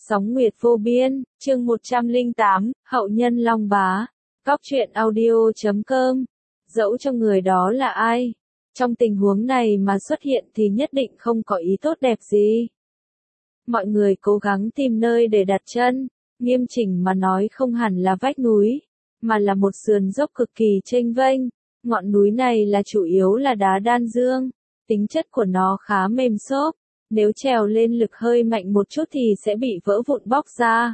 Sóng Nguyệt Vô Biên, chương 108, Hậu Nhân Long Bá, Cóc truyện audio.com. Dẫu cho người đó là ai, trong tình huống này mà xuất hiện thì nhất định không có ý tốt đẹp gì. Mọi người cố gắng tìm nơi để đặt chân, nghiêm chỉnh mà nói không hẳn là vách núi, mà là một sườn dốc cực kỳ chênh vênh. Ngọn núi này là chủ yếu là đá đan dương, tính chất của nó khá mềm xốp. Nếu trèo lên lực hơi mạnh một chút thì sẽ bị vỡ vụn bóc ra.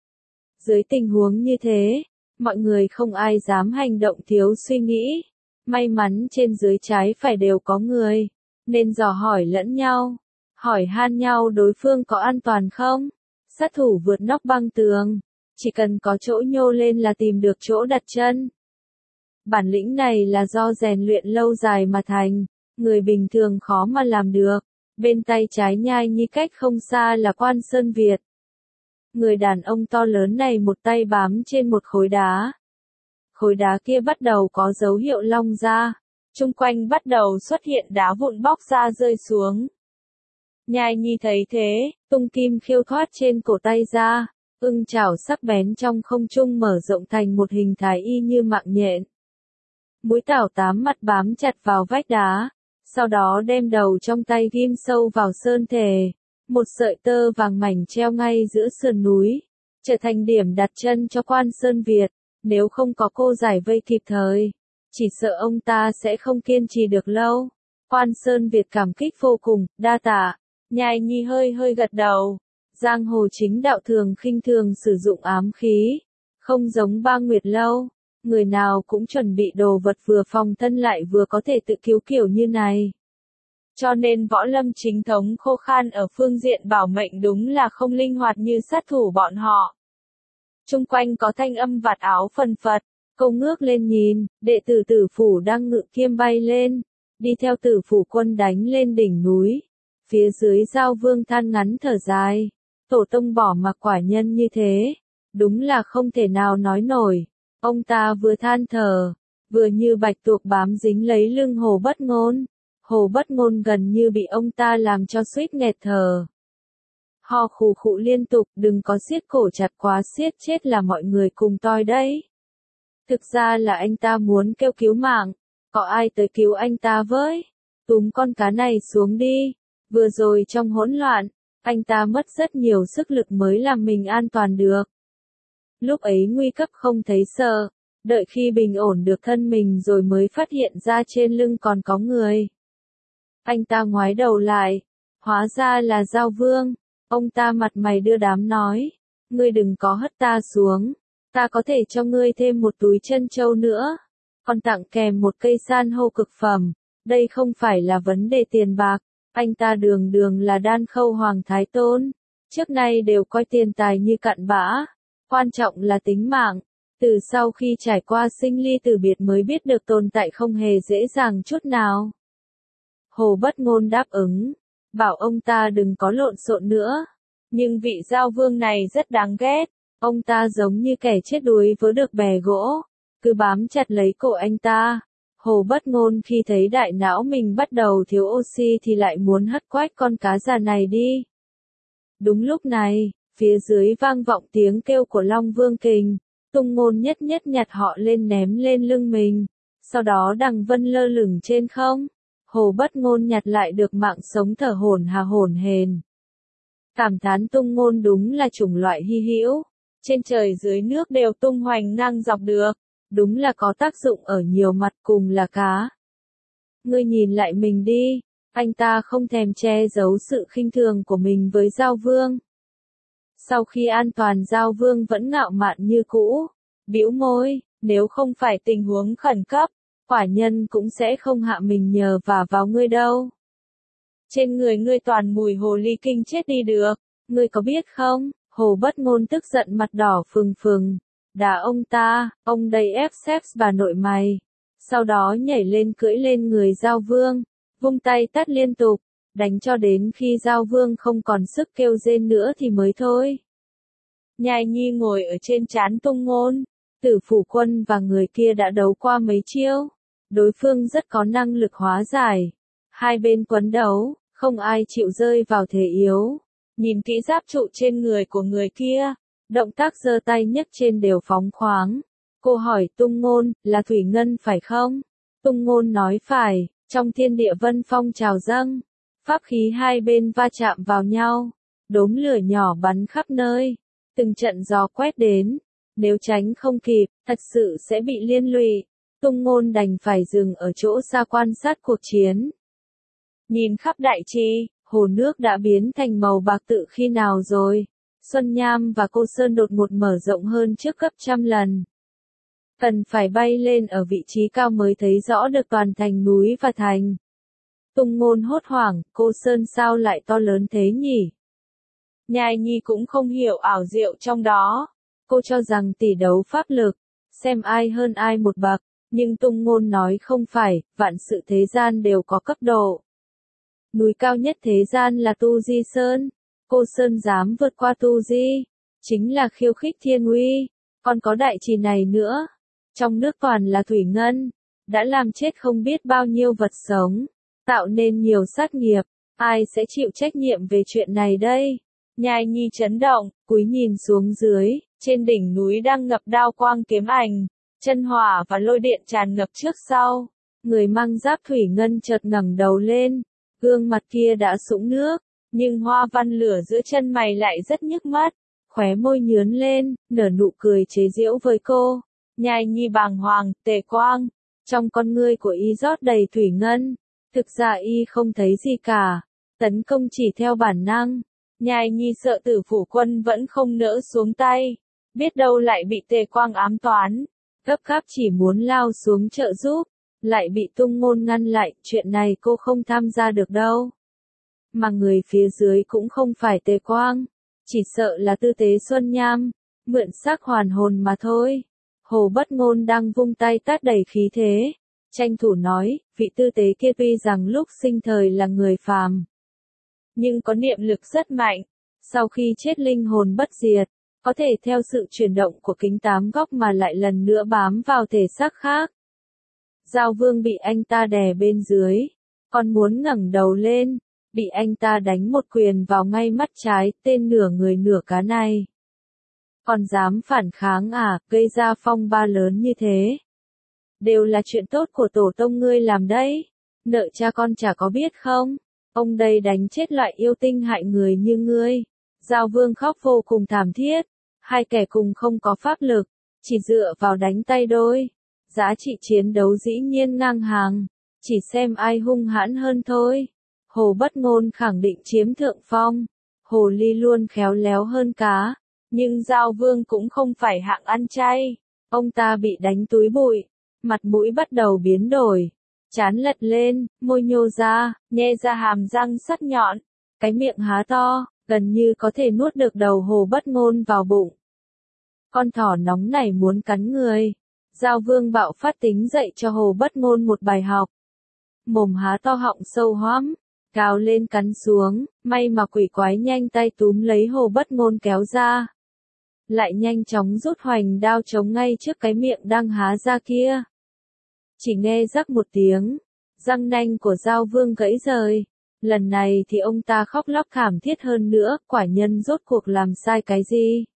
Dưới tình huống như thế, mọi người không ai dám hành động thiếu suy nghĩ. May mắn trên dưới trái phải đều có người, nên dò hỏi lẫn nhau, hỏi han nhau đối phương có an toàn không. Sát thủ vượt nóc băng tường, chỉ cần có chỗ nhô lên là tìm được chỗ đặt chân. Bản lĩnh này là do rèn luyện lâu dài mà thành, người bình thường khó mà làm được. Bên tay trái Nhai Nhi cách không xa là Quan Sơn Việt. Người đàn ông to lớn này một tay bám trên một khối đá. Khối đá kia bắt đầu có dấu hiệu long ra. Chung quanh bắt đầu xuất hiện đá vụn bóc ra rơi xuống. Nhai Nhi thấy thế, tung kim khiêu thoát trên cổ tay ra. Ưng chảo sắc bén trong không trung mở rộng thành một hình thái y như mạng nhện. Mũi tảo tám mặt bám chặt vào vách đá. Sau đó đem đầu trong tay ghim sâu vào sơn thể, một sợi tơ vàng mảnh treo ngay giữa sườn núi, trở thành điểm đặt chân cho Quan Sơn Việt. Nếu không có cô giải vây kịp thời, chỉ sợ ông ta sẽ không kiên trì được lâu. Quan Sơn Việt cảm kích vô cùng, đa tạ. Nhai Nhi hơi gật đầu. Giang hồ chính đạo thường khinh thường sử dụng ám khí, không giống Ba Nguyệt Lâu. Người nào cũng chuẩn bị đồ vật vừa phòng thân lại vừa có thể tự cứu kiểu như này. Cho nên võ lâm chính thống khô khan ở phương diện bảo mệnh đúng là không linh hoạt như sát thủ bọn họ. Chung quanh có thanh âm vạt áo phần phật, câu ngước lên nhìn, đệ tử Tử Phủ đang ngự kiếm bay lên, đi theo Tử Phủ quân đánh lên đỉnh núi. Phía dưới Giao Vương than ngắn thở dài, tổ tông bỏ mặc quả nhân như thế, đúng là không thể nào nói nổi. Ông ta vừa than thở, vừa như bạch tuộc bám dính lấy lưng Hồ Bất Ngôn. Hồ Bất Ngôn gần như bị ông ta làm cho suýt nghẹt thở. Ho khụ khụ liên tục, đừng có siết cổ chặt quá, siết chết là mọi người cùng toi đấy. Thực ra là anh ta muốn kêu cứu mạng, có ai tới cứu anh ta với? Túm con cá này xuống đi. Vừa rồi trong hỗn loạn, anh ta mất rất nhiều sức lực mới làm mình an toàn được. Lúc ấy nguy cấp không thấy sợ, đợi khi bình ổn được thân mình rồi mới phát hiện ra trên lưng còn có người. Anh ta ngoái đầu lại, hóa ra là Giao Vương. Ông ta mặt mày đưa đám nói, ngươi đừng có hất ta xuống, ta có thể cho ngươi thêm một túi trân châu nữa, còn tặng kèm một cây san hô cực phẩm. Đây không phải là vấn đề tiền bạc, anh ta đường đường là Đan Khâu Hoàng Thái Tôn, trước nay đều coi tiền tài như cặn bã. Quan trọng là tính mạng, từ sau khi trải qua sinh ly tử biệt mới biết được tồn tại không hề dễ dàng chút nào. Hồ Bất Ngôn đáp ứng, bảo ông ta đừng có lộn xộn nữa. Nhưng vị Giao Vương này rất đáng ghét, ông ta giống như kẻ chết đuối vớ được bè gỗ, cứ bám chặt lấy cổ anh ta. Hồ Bất Ngôn khi thấy đại não mình bắt đầu thiếu oxy thì lại muốn hất quách con cá già này đi. Đúng lúc này, phía dưới vang vọng tiếng kêu của Long Vương Kình, Tung Ngôn nhất nhặt họ lên ném lên lưng mình, sau đó đằng vân lơ lửng trên không. Hồ Bất Ngôn nhặt lại được mạng sống thở hổn hển. Cảm thán Tung Ngôn đúng là chủng loại hy hữu, trên trời dưới nước đều tung hoành ngang dọc được, đúng là có tác dụng ở nhiều mặt cùng là cá. Ngươi nhìn lại mình đi, anh ta không thèm che giấu sự khinh thường của mình với Giao Vương. Sau khi an toàn Giao Vương vẫn ngạo mạn như cũ, bĩu môi, nếu không phải tình huống khẩn cấp, quả nhân cũng sẽ không hạ mình nhờ vả vào ngươi đâu. Trên người ngươi toàn mùi hồ ly kinh chết đi được, ngươi có biết không? Hồ Bất Ngôn tức giận mặt đỏ phừng, đá ông ta, ông đây ép xếp bà nội mày. Sau đó nhảy lên cưỡi lên người Giao Vương, vung tay tát liên tục, đánh cho đến khi Giao Vương không còn sức kêu rên nữa thì mới thôi. Nhai Nhi ngồi ở trên trán Tung Ngôn, Tử Phủ quân và người kia đã đấu qua mấy chiêu, đối phương rất có năng lực hóa giải. Hai bên quấn đấu, không ai chịu rơi vào thế yếu. Nhìn kỹ giáp trụ trên người của người kia, động tác giơ tay nhấc trên đều phóng khoáng. Cô hỏi Tung Ngôn, là thủy ngân phải không? Tung Ngôn nói phải, trong thiên địa vân phong trào dâng, pháp khí hai bên va chạm vào nhau, đốm lửa nhỏ bắn khắp nơi, từng trận gió quét đến, nếu tránh không kịp, thật sự sẽ bị liên lụy. Tung Ngôn đành phải dừng ở chỗ xa quan sát cuộc chiến. Nhìn khắp đại chi, hồ nước đã biến thành màu bạc tự khi nào rồi. Xuân Nham và Cô Sơn đột ngột mở rộng hơn trước gấp trăm lần. Cần phải bay lên ở vị trí cao mới thấy rõ được toàn thành núi và thành. Tung Ngôn hốt hoảng, Cô Sơn sao lại to lớn thế nhỉ? Nhai Nhi cũng không hiểu ảo diệu trong đó. Cô cho rằng tỷ đấu pháp lực, xem ai hơn ai một bậc, nhưng Tung Ngôn nói không phải, vạn sự thế gian đều có cấp độ. Núi cao nhất thế gian là Tu Di Sơn. Cô Sơn dám vượt qua Tu Di, chính là khiêu khích thiên uy, còn có đại trì này nữa. Trong nước toàn là thủy ngân, đã làm chết không biết bao nhiêu vật sống, tạo nên nhiều sát nghiệp, ai sẽ chịu trách nhiệm về chuyện này đây? Nhai Nhi chấn động, cúi nhìn xuống dưới, trên đỉnh núi đang ngập đao quang kiếm ảnh, chân hỏa và lôi điện tràn ngập trước sau. Người mang giáp thủy ngân chợt ngẩng đầu lên, gương mặt kia đã sũng nước, nhưng hoa văn lửa giữa chân mày lại rất nhức mắt, khóe môi nhướn lên, nở nụ cười chế giễu với cô. Nhai Nhi bàng hoàng, Tề Quang, trong con ngươi của y rót đầy thủy ngân, thực ra y không thấy gì cả, tấn công chỉ theo bản năng. Nhai Nhi sợ Tử Phủ Quân vẫn không nỡ xuống tay, biết đâu lại bị Tề Quang ám toán, gấp gáp chỉ muốn lao xuống trợ giúp, lại bị Tung Ngôn ngăn lại, chuyện này cô không tham gia được đâu. Mà người phía dưới cũng không phải Tề Quang, chỉ sợ là Tư Tế Xuân Nham, mượn xác hoàn hồn mà thôi. Hồ Bất Ngôn đang vung tay tát đầy khí thế, tranh thủ nói, vị tư tế kia tuy rằng lúc sinh thời là người phàm, nhưng có niệm lực rất mạnh, sau khi chết linh hồn bất diệt, có thể theo sự chuyển động của kính tám góc mà lại lần nữa bám vào thể xác khác. Giao Vương bị anh ta đè bên dưới, còn muốn ngẩng đầu lên, bị anh ta đánh một quyền vào ngay mắt trái, tên nửa người nửa cá này. Còn dám phản kháng à, gây ra phong ba lớn như thế. Đều là chuyện tốt của tổ tông ngươi làm đấy, nợ cha con chả có biết không, ông đây đánh chết loại yêu tinh hại người như ngươi. Giao Vương khóc vô cùng thảm thiết, hai kẻ cùng không có pháp lực, chỉ dựa vào đánh tay đôi. Giá trị chiến đấu dĩ nhiên ngang hàng, chỉ xem ai hung hãn hơn thôi. Hồ Bất Ngôn khẳng định chiếm thượng phong, Hồ Ly luôn khéo léo hơn cá. Nhưng Giao Vương cũng không phải hạng ăn chay, ông ta bị đánh túi bụi, mặt mũi bắt đầu biến đổi, trán lật lên, môi nhô ra, nhe ra hàm răng sắc nhọn, cái miệng há to, gần như có thể nuốt được đầu Hồ Bất Ngôn vào bụng. Con thỏ nóng này muốn cắn người. Giao Vương bạo phát tính dạy cho Hồ Bất Ngôn một bài học. Mồm há to họng sâu hoắm, gào lên cắn xuống, may mà quỷ quái nhanh tay túm lấy Hồ Bất Ngôn kéo ra. Lại nhanh chóng rút hoành đao chống ngay trước cái miệng đang há ra kia. Chỉ nghe rắc một tiếng, răng nanh của Giao Vương gãy rời. Lần này thì ông ta khóc lóc thảm thiết hơn nữa, quả nhân rốt cuộc làm sai cái gì?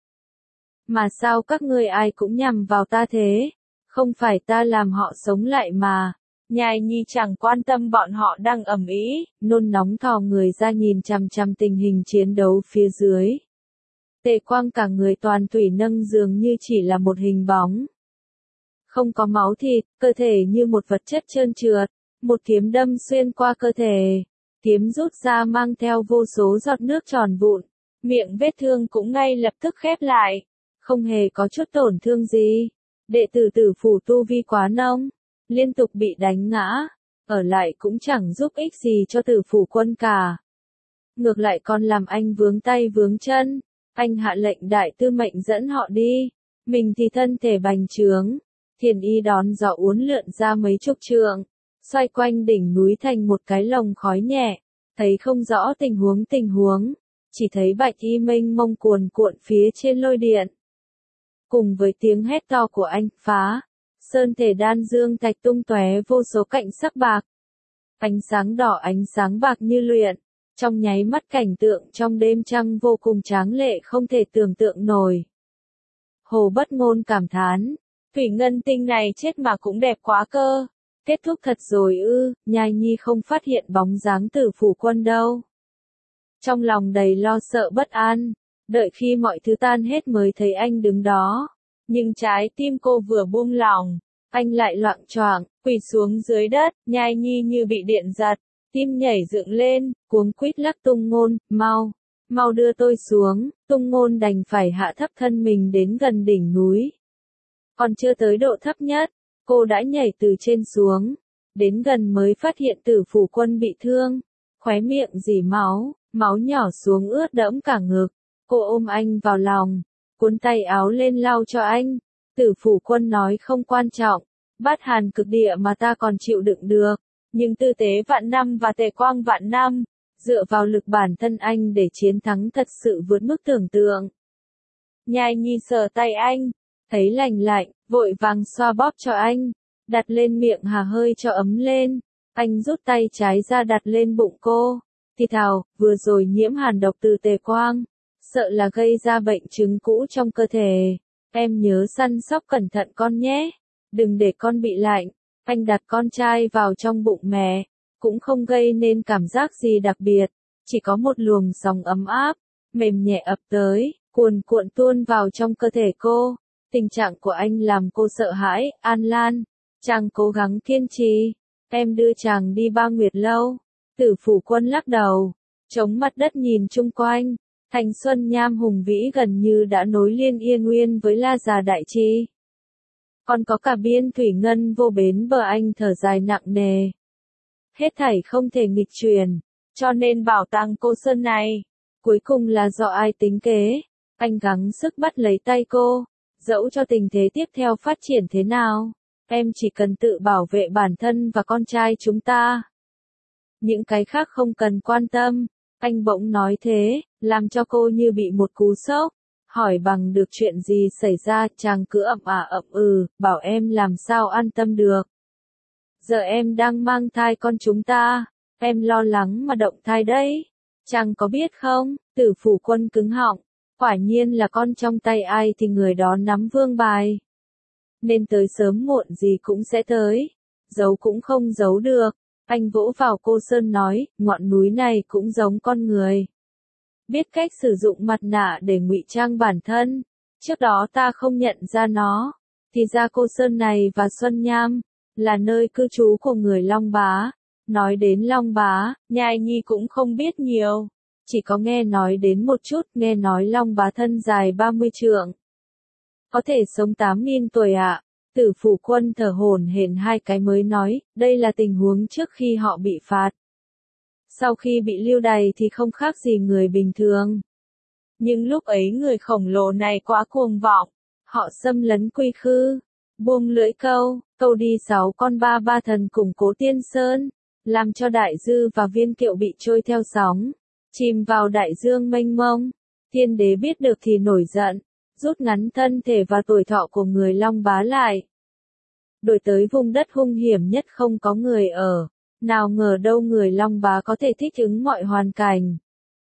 Mà sao các ngươi ai cũng nhằm vào ta thế? Không phải ta làm họ sống lại mà. Nhai Nhi chẳng quan tâm bọn họ đang ầm ĩ, nôn nóng thò người ra nhìn chằm chằm tình hình chiến đấu phía dưới. Tề Quang cả người toàn thủy nâng dường như chỉ là một hình bóng. Không có máu thịt, cơ thể như một vật chất trơn trượt, một kiếm đâm xuyên qua cơ thể. Kiếm rút ra mang theo vô số giọt nước tròn vụn, miệng vết thương cũng ngay lập tức khép lại, không hề có chút tổn thương gì. Đệ tử Tử Phủ tu vi quá nông, liên tục bị đánh ngã, ở lại cũng chẳng giúp ích gì cho Tử Phủ Quân cả. Ngược lại còn làm anh vướng tay vướng chân, anh hạ lệnh đại tư mệnh dẫn họ đi, mình thì thân thể bành trướng, Thiền Y đón gió uốn lượn ra mấy chục trượng, xoay quanh đỉnh núi thành một cái lồng khói nhẹ, thấy không rõ tình huống, chỉ thấy bạch y mênh mông cuồn cuộn phía trên lôi điện. Cùng với tiếng hét to của anh, phá, sơn thể đan dương thạch tung tóe vô số cạnh sắc bạc. Ánh sáng đỏ ánh sáng bạc như luyện, Trong nháy mắt cảnh tượng trong đêm trăng vô cùng tráng lệ không thể tưởng tượng nổi. Hồ Bất Ngôn cảm thán, thủy ngân tinh này chết mà cũng đẹp quá cơ. Kết thúc thật rồi ư? Nhai Nhi không phát hiện bóng dáng Tử Phủ Quân đâu. Trong lòng đầy lo sợ bất an, đợi khi mọi thứ tan hết mới thấy anh đứng đó. Nhưng trái tim cô vừa buông lỏng, anh lại loạng choạng, quỳ xuống dưới đất. Nhai Nhi như bị điện giật, tim nhảy dựng lên, cuống quýt lắc Tung Ngôn, mau đưa tôi xuống. Tung Ngôn đành phải hạ thấp thân mình đến gần đỉnh núi. Còn chưa tới độ thấp nhất, cô đã nhảy từ trên xuống, đến gần mới phát hiện Tử Phủ Quân bị thương, khóe miệng rỉ máu nhỏ xuống ướt đẫm cả ngực. Cô ôm anh vào lòng, cuốn tay áo lên lau cho anh. Tử Phủ Quân nói không quan trọng, bát hàn cực địa mà ta còn chịu đựng được, nhưng tư tế vạn năm và tề quang vạn năm, dựa vào lực bản thân anh để chiến thắng thật sự vượt mức tưởng tượng. Nhai Nhi sờ tay anh, thấy lành lạnh, vội vàng xoa bóp cho anh, đặt lên miệng hà hơi cho ấm lên. Anh rút tay trái ra đặt lên bụng cô, thì thào, vừa rồi nhiễm hàn độc từ tề quang, sợ là gây ra bệnh chứng cũ trong cơ thể. Em nhớ săn sóc cẩn thận con nhé, đừng để con bị lạnh. Anh đặt con trai vào trong bụng mẹ, cũng không gây nên cảm giác gì đặc biệt, chỉ có một luồng sóng ấm áp, mềm nhẹ ập tới, cuồn cuộn tuôn vào trong cơ thể cô. Tình trạng của anh làm cô sợ hãi. An Lan, chàng cố gắng kiên trì, em đưa chàng đi Ba Nguyệt Lâu. Tử Phủ Quân lắc đầu, chống mặt đất nhìn chung quanh. Thành Xuân Nham hùng vĩ gần như đã nối liền Yên Nguyên với La Già Đại Chi. Còn có cả biên thủy ngân vô bến bờ. Anh thở dài nặng nề. Hết thảy không thể nghịch chuyển, cho nên bảo tàng Cô Sơn này, cuối cùng là do ai tính kế. Anh gắng sức bắt lấy tay cô, dẫu cho tình thế tiếp theo phát triển thế nào, em chỉ cần tự bảo vệ bản thân và con trai chúng ta. Những cái khác không cần quan tâm. Anh bỗng nói thế, làm cho cô như bị một cú sốc. Hỏi bằng được chuyện gì xảy ra, chàng cứ ậm bảo em làm sao an tâm được. Giờ em đang mang thai con chúng ta, em lo lắng mà động thai đấy. Chàng có biết không? Tử Phủ Quân cứng họng, quả nhiên là con trong tay ai thì người đó nắm vương bài. Nên tới sớm muộn gì cũng sẽ tới, giấu cũng không giấu được. Anh vỗ vào Cô Sơn nói, ngọn núi này cũng giống con người. Biết cách sử dụng mặt nạ để ngụy trang bản thân. Trước đó ta không nhận ra nó, thì ra Cô Sơn này và Xuân Nham là nơi cư trú của người Long Bá. Nói đến Long Bá, Nhai Nhi cũng không biết nhiều, chỉ có nghe nói đến một chút. Nghe nói Long Bá thân dài 30 trượng, có thể sống 8.000 tuổi ạ. Tử Phủ Quân thở hổn hển hai cái mới nói, đây là tình huống trước khi họ bị phạt. Sau khi bị lưu đày thì không khác gì người bình thường. Nhưng lúc ấy người khổng lồ này quá cuồng vọng, họ xâm lấn quy khư, buông lưỡi câu đi 6 con ba thần củng cố Tiên Sơn, làm cho Đại Dư và Viên Kiệu bị trôi theo sóng, chìm vào đại dương mênh mông. Tiên đế biết được thì nổi giận, rút ngắn thân thể và tuổi thọ của người Long Bá lại. Đổi tới vùng đất hung hiểm nhất không có người ở, nào ngờ đâu người Long Bá có thể thích ứng mọi hoàn cảnh.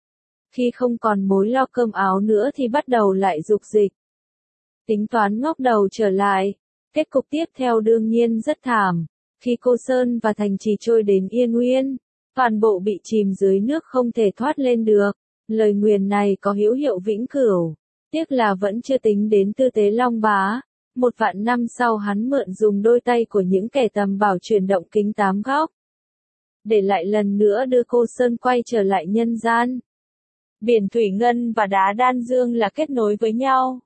Khi không còn mối lo cơm áo nữa thì bắt đầu lại dục dịch. Tính toán ngóc đầu trở lại, kết cục tiếp theo đương nhiên rất thảm. Khi Cô Sơn và thành trì trôi đến Yên Nguyên, toàn bộ bị chìm dưới nước không thể thoát lên được. Lời nguyền này có hữu hiệu vĩnh cửu. Tiếc là vẫn chưa tính đến tư tế Long Bá. 1.000 năm sau hắn mượn dùng đôi tay của những kẻ tầm bảo chuyển động kính 8 góc, để lại lần nữa đưa Cô Sơn quay trở lại nhân gian. Biển thủy ngân và đá đan dương là kết nối với nhau,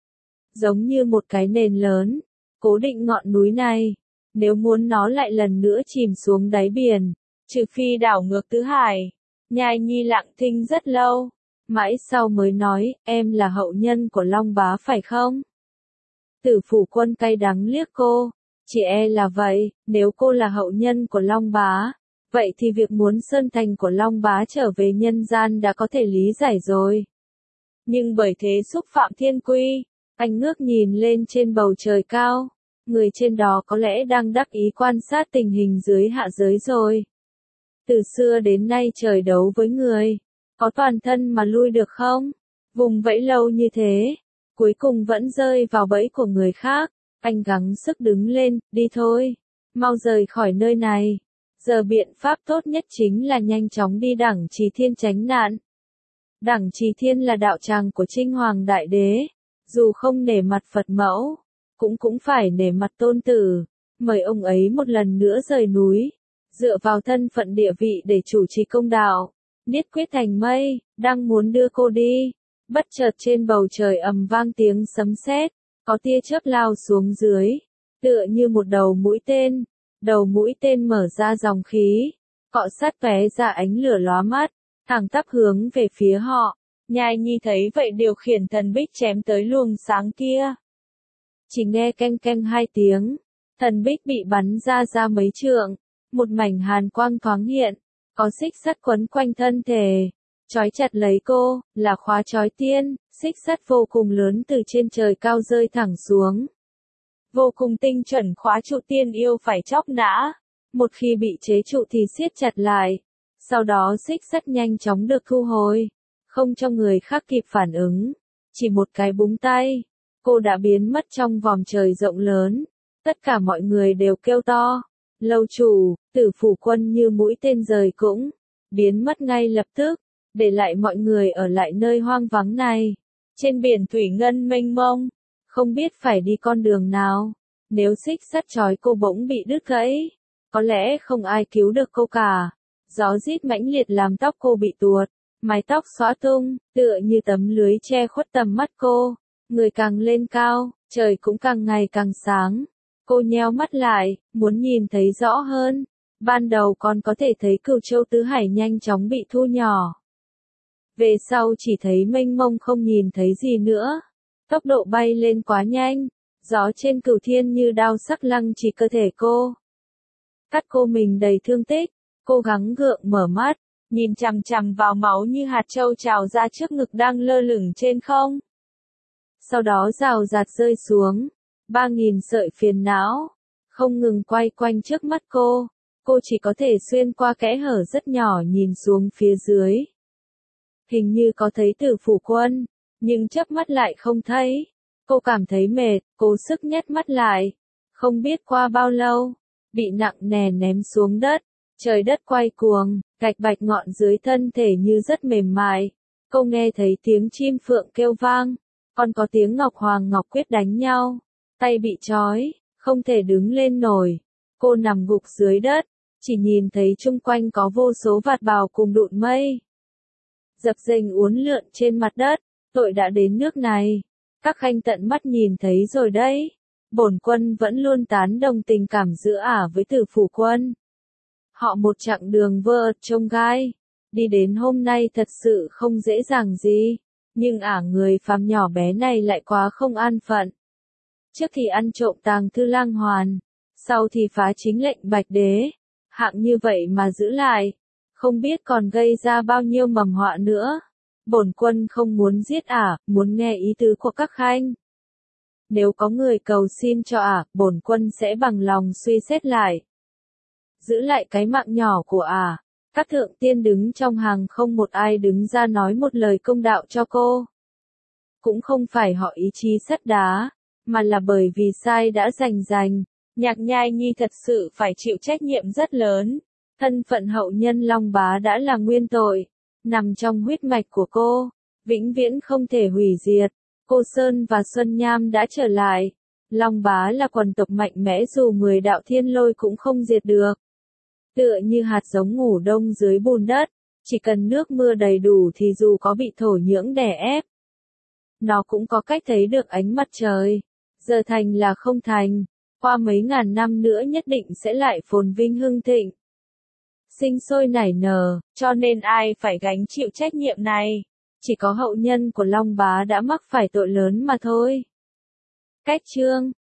giống như một cái nền lớn, cố định ngọn núi này. Nếu muốn nó lại lần nữa chìm xuống đáy biển, trừ phi đảo ngược tứ hải. Nhai Nhi lặng thinh rất lâu, mãi sau mới nói, em là hậu nhân của Long Bá phải không? Tử Phủ Quân cay đắng liếc cô, chỉ e là vậy. Nếu cô là hậu nhân của Long Bá, vậy thì việc muốn Sơn Thành của Long Bá trở về nhân gian đã có thể lý giải rồi. Nhưng bởi thế xúc phạm thiên quy, anh ngước nhìn lên trên bầu trời cao. Người trên đó có lẽ đang đắc ý quan sát tình hình dưới hạ giới rồi. Từ xưa đến nay trời đấu với người, có toàn thân mà lui được không? Vùng vẫy lâu như thế, cuối cùng vẫn rơi vào bẫy của người khác. Anh gắng sức đứng lên, đi thôi, mau rời khỏi nơi này. Giờ biện pháp tốt nhất chính là nhanh chóng đi Đẳng Trì Thiên tránh nạn. Đẳng Trì Thiên là đạo tràng của Trinh Hoàng Đại Đế, dù không nể mặt Phật mẫu, cũng phải nể mặt tôn tử, mời ông ấy một lần nữa rời núi, dựa vào thân phận địa vị để chủ trì công đạo. Niết quyết thành mây, đang muốn đưa cô đi, bất chợt trên bầu trời ầm vang tiếng sấm sét, có tia chớp lao xuống dưới, tựa như một đầu mũi tên. Đầu mũi tên mở ra dòng khí, cọ sát tóe ra ánh lửa lóa mắt, thẳng tắp hướng về phía họ. Nhai Nhi thấy vậy điều khiển thần bích chém tới luồng sáng kia. Chỉ nghe canh canh hai tiếng, thần bích bị bắn ra mấy trượng, một mảnh hàn quang thoáng hiện, có xích sắt quấn quanh thân thể, trói chặt lấy cô, là khóa trói tiên, xích sắt vô cùng lớn từ trên trời cao rơi thẳng xuống. Vô cùng tinh chuẩn khóa trụ tiên yêu phải chóc nã, một khi bị chế trụ thì siết chặt lại, sau đó xích sắt nhanh chóng được thu hồi, không cho người khác kịp phản ứng, chỉ một cái búng tay, cô đã biến mất trong vòng trời rộng lớn, tất cả mọi người đều kêu to, lâu chủ, Tử Phủ Quân như mũi tên rời cũng, biến mất ngay lập tức, để lại mọi người ở lại nơi hoang vắng này, trên biển thủy ngân mênh mông. Không biết phải đi con đường nào, nếu xích sắt trói cô bỗng bị đứt gãy, có lẽ không ai cứu được cô cả. Gió rít mãnh liệt làm tóc cô bị tuột, mái tóc xõa tung, tựa như tấm lưới che khuất tầm mắt cô. Người càng lên cao, trời cũng càng ngày càng sáng. Cô nheo mắt lại, muốn nhìn thấy rõ hơn. Ban đầu còn có thể thấy Cửu Châu Tứ Hải nhanh chóng bị thu nhỏ. Về sau chỉ thấy mênh mông không nhìn thấy gì nữa. Tốc độ bay lên quá nhanh, gió trên Cửu Thiên như đao sắc lăng chỉ cơ thể cô. Cắt cô mình đầy thương tích, cố gắng gượng mở mắt, nhìn chằm chằm vào máu như hạt châu trào ra trước ngực đang lơ lửng trên không. Sau đó rào rạt rơi xuống, 3.000 sợi phiền não, không ngừng quay quanh trước mắt cô chỉ có thể xuyên qua kẽ hở rất nhỏ nhìn xuống phía dưới. Hình như có thấy Tử Phủ Quân, nhưng chớp mắt lại không thấy. Cô cảm thấy mệt, cố sức nhét mắt lại. Không biết qua bao lâu, bị nặng nề ném xuống đất. Trời đất quay cuồng, gạch bạch ngọn dưới thân thể như rất mềm mại. Cô nghe thấy tiếng chim phượng kêu vang, còn có tiếng Ngọc Hoàng Ngọc Quyết đánh nhau. Tay bị trói, không thể đứng lên nổi. Cô nằm gục dưới đất, chỉ nhìn thấy chung quanh có vô số vạt bào cùng đụn mây. Dập dềnh uốn lượn trên mặt đất, tội đã đến nước này. Các khanh tận mắt nhìn thấy rồi đấy. Bổn quân vẫn luôn tán đồng tình cảm giữa ả với Tử Phủ Quân. Họ một chặng đường vơ trông gai, đi đến hôm nay thật sự không dễ dàng gì, nhưng ả người phàm nhỏ bé này lại quá không an phận. Trước thì ăn trộm tàng thư lang hoàn, sau thì phá chính lệnh Bạch Đế, hạng như vậy mà giữ lại, không biết còn gây ra bao nhiêu mầm họa nữa. Bổn quân không muốn giết ả, muốn nghe ý tứ của các khanh. Nếu có người cầu xin cho ả, bổn quân sẽ bằng lòng suy xét lại. Giữ lại cái mạng nhỏ của ả. Các thượng tiên đứng trong hàng không một ai đứng ra nói một lời công đạo cho cô. Cũng không phải họ ý chí sắt đá, mà là bởi vì sai đã giành. Nhạc Nhai Nhi thật sự phải chịu trách nhiệm rất lớn. Thân phận hậu nhân Long Bá đã là nguyên tội, nằm trong huyết mạch của cô, vĩnh viễn không thể hủy diệt. Cô Sơn và Xuân Nham đã trở lại. Long Bá là quần tộc mạnh mẽ dù 10 đạo thiên lôi cũng không diệt được. Tựa như hạt giống ngủ đông dưới bùn đất, chỉ cần nước mưa đầy đủ thì dù có bị thổ nhưỡng đè ép, nó cũng có cách thấy được ánh mặt trời. Giờ thành là không thành, qua mấy ngàn năm nữa nhất định sẽ lại phồn vinh hưng thịnh, sinh sôi nảy nở, cho nên ai phải gánh chịu trách nhiệm này? Chỉ có hậu nhân của Long Bá đã mắc phải tội lớn mà thôi. Cách chương